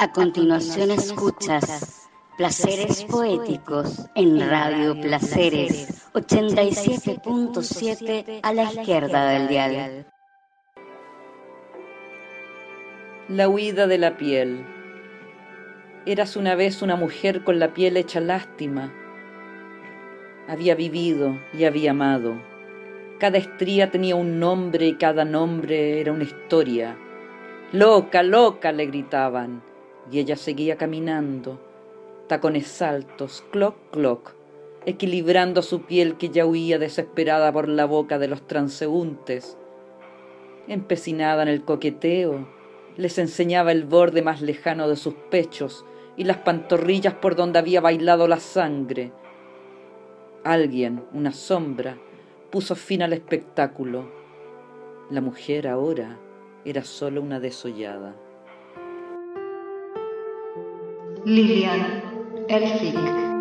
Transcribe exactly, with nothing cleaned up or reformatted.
A continuación escuchas Placeres Poéticos en Radio Placeres, ochenta y siete punto siete a la izquierda del dial. La huida de la piel. Eras una vez una mujer con la piel hecha lástima. Había vivido y había amado. Cada estría tenía un nombre y cada nombre era una historia. Loca, loca, le gritaban. Y ella seguía caminando, tacones altos, cloc, cloc, equilibrando su piel que ya huía desesperada por la boca de los transeúntes. Empecinada en el coqueteo, les enseñaba el borde más lejano de sus pechos y las pantorrillas por donde había bailado la sangre. Alguien, una sombra, puso fin al espectáculo. La mujer ahora era solo una desollada. Lilian Elphicke.